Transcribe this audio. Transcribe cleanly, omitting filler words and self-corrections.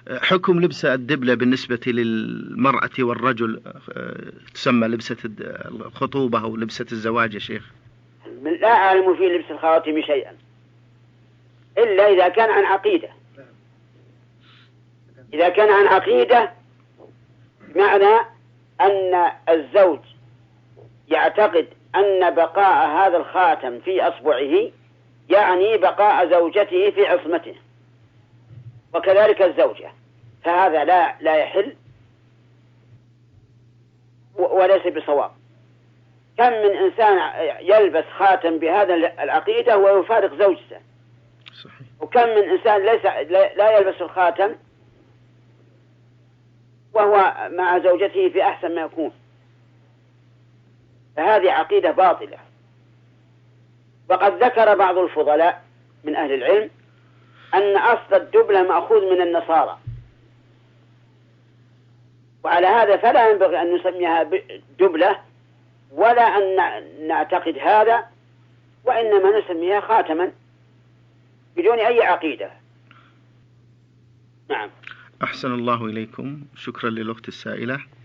حكم لبس الدبلة بالنسبة للمرأة والرجل، تسمى لبسة الخطوبة أو لبسة الزواج يا شيخ؟ لا أعلم في لبس الخواتم شيئا إلا إذا كان عن عقيدة. إذا كان عن عقيدة بمعنى أن الزوج يعتقد أن بقاء هذا الخاتم في أصبعه يعني بقاء زوجته في عصمته، وكذلك الزوجة، فهذا لا يحل وليس بصواب. كم من إنسان يلبس خاتم بهذا العقيدة ويفارق زوجته، صحيح. وكم من إنسان لا يلبس الخاتم وهو مع زوجته في أحسن ما يكون، فهذه عقيدة باطلة. وقد ذكر بعض الفضلاء من أهل العلم أن أصل الدبلة مأخوذ من النصارى، وعلى هذا فلا ينبغي أن نسميها دبلة ولا أن نعتقد هذا، وإنما نسميها خاتما بدون أي عقيدة. نعم. أحسن الله إليكم، شكرا للأخت السائلة.